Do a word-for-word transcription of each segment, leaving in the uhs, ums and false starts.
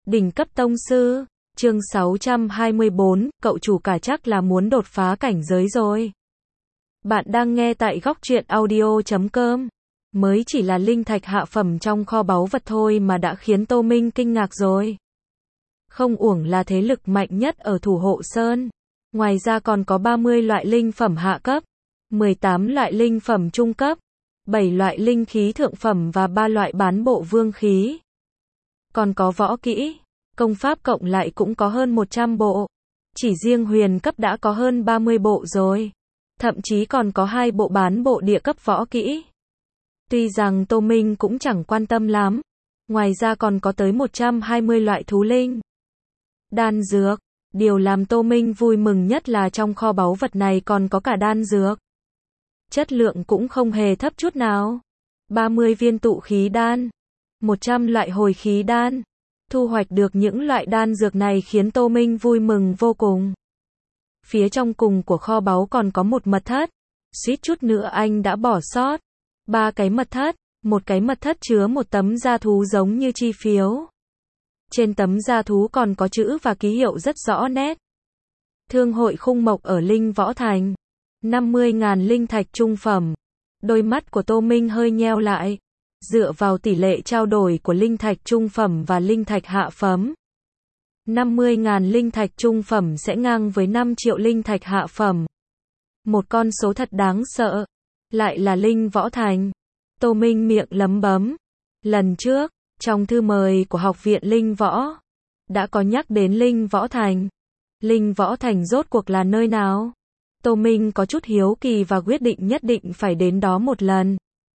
Đỉnh cấp tông sư, chương sáu trăm hai mươi bốn, cậu chủ cả chắc là muốn đột phá cảnh giới rồi. Bạn đang nghe tại góc truyện audio chấm com. Mới chỉ là linh thạch hạ phẩm trong kho báu vật thôi mà đã khiến Tô Minh kinh ngạc rồi. Không uổng là thế lực mạnh nhất ở Thủ Hộ Sơn. Ngoài ra còn có ba mươi loại linh phẩm hạ cấp, mười tám loại linh phẩm trung cấp, bảy loại linh khí thượng phẩm và ba loại bán bộ vương khí. Còn có võ kỹ, công pháp cộng lại cũng có hơn một trăm bộ. Chỉ riêng huyền cấp đã có hơn ba mươi bộ rồi. Thậm chí còn có hai bộ bán bộ địa cấp võ kỹ. Tuy rằng Tô Minh cũng chẳng quan tâm lắm. Ngoài ra còn có tới một trăm hai mươi loại thú linh. Đan dược. Điều làm Tô Minh vui mừng nhất là trong kho báu vật này còn có cả đan dược. Chất lượng cũng không hề thấp chút nào. ba mươi viên tụ khí đan, một trăm loại hồi khí đan. Thu hoạch được những loại đan dược này khiến Tô Minh vui mừng vô cùng. Phía trong cùng của kho báu còn có một mật thất. Suýt chút nữa anh đã bỏ sót. Ba cái mật thất, một cái mật thất chứa một tấm da thú giống như chi phiếu. Trên tấm da thú còn có chữ và ký hiệu rất rõ nét. Thương hội khung mộc ở Linh Võ Thành. năm mươi nghìn linh thạch trung phẩm. Đôi mắt của Tô Minh hơi nheo lại. Dựa vào tỷ lệ trao đổi của linh thạch trung phẩm và linh thạch hạ phẩm, năm mươi nghìn linh thạch trung phẩm sẽ ngang với năm triệu linh thạch hạ phẩm. Một con số thật đáng sợ. Lại là Linh Võ Thành. Tô Minh miệng lấm bấm. Lần trước, trong thư mời của Học viện Linh Võ, đã có nhắc đến Linh Võ Thành. Linh Võ Thành rốt cuộc là nơi nào? Tô Minh có chút hiếu kỳ và quyết định nhất định phải đến đó một lần.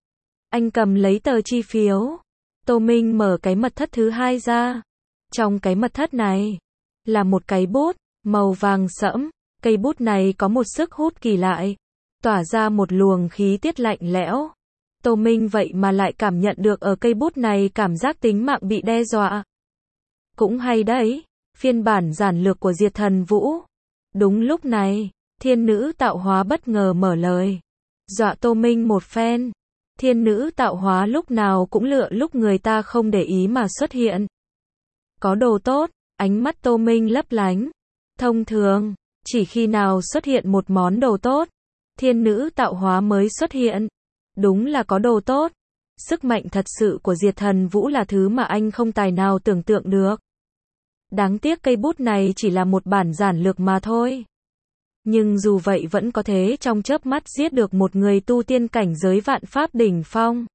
Anh cầm lấy tờ chi phiếu. Tô Minh mở cái mật thất thứ hai ra. Trong cái mật thất này, là một cái bút, màu vàng sẫm. Cây bút này có một sức hút kỳ lạ, tỏa ra một luồng khí tiết lạnh lẽo. Tô Minh vậy mà lại cảm nhận được ở cây bút này cảm giác tính mạng bị đe dọa. Cũng hay đấy, phiên bản giản lược của Diệt Thần Vũ. Đúng lúc này, thiên nữ tạo hóa bất ngờ mở lời. Dọa Tô Minh một phen. Thiên nữ tạo hóa lúc nào cũng lựa lúc người ta không để ý mà xuất hiện. Có đồ tốt, ánh mắt Tô Minh lấp lánh. Thông thường, chỉ khi nào xuất hiện một món đồ tốt, thiên nữ tạo hóa mới xuất hiện. Đúng là có đồ tốt. Sức mạnh thật sự của Diệt Thần Vũ là thứ mà anh không tài nào tưởng tượng được. Đáng tiếc cây bút này chỉ là một bản giản lược mà thôi. Nhưng dù vậy vẫn có thể trong chớp mắt giết được một người tu tiên cảnh giới vạn pháp đỉnh phong.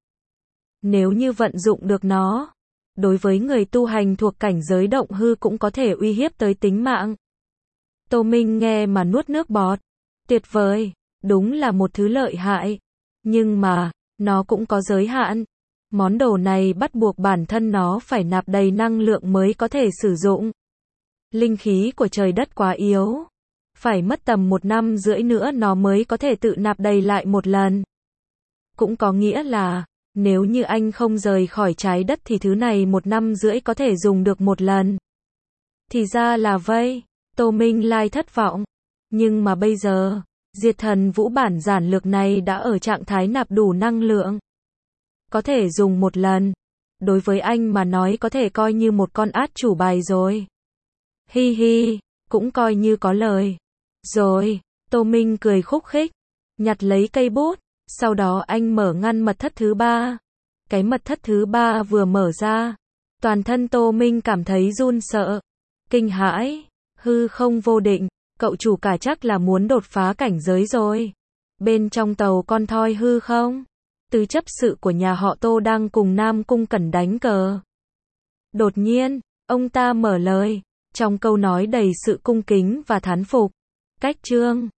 Nếu như vận dụng được nó, đối với người tu hành thuộc cảnh giới động hư cũng có thể uy hiếp tới tính mạng. Tô Minh nghe mà nuốt nước bọt. Tuyệt vời, đúng là một thứ lợi hại. Nhưng mà, nó cũng có giới hạn. Món đồ này bắt buộc bản thân nó phải nạp đầy năng lượng mới có thể sử dụng. Linh khí của trời đất quá yếu. Phải mất tầm một năm rưỡi nữa nó mới có thể tự nạp đầy lại một lần. Cũng có nghĩa là, nếu như anh không rời khỏi trái đất thì thứ này một năm rưỡi có thể dùng được một lần. Thì ra là vậy, Tô Minh lai thất vọng. Nhưng mà bây giờ, Diệt Thần Vũ bản giản lược này đã ở trạng thái nạp đủ năng lượng. Có thể dùng một lần. Đối với anh mà nói có thể coi như một con át chủ bài rồi. Hi hi, cũng coi như có lời. Rồi, Tô Minh cười khúc khích, nhặt lấy cây bút, sau đó anh mở ngăn mật thất thứ ba. Cái mật thất thứ ba vừa mở ra, toàn thân Tô Minh cảm thấy run sợ, kinh hãi, hư không vô định, cậu chủ cả chắc là muốn đột phá cảnh giới rồi. Bên trong tàu con thoi hư không, tứ chấp sự của nhà họ Tô đang cùng Nam Cung Cẩn đánh cờ. Đột nhiên, ông ta mở lời, trong câu nói đầy sự cung kính và thán phục. Cách chương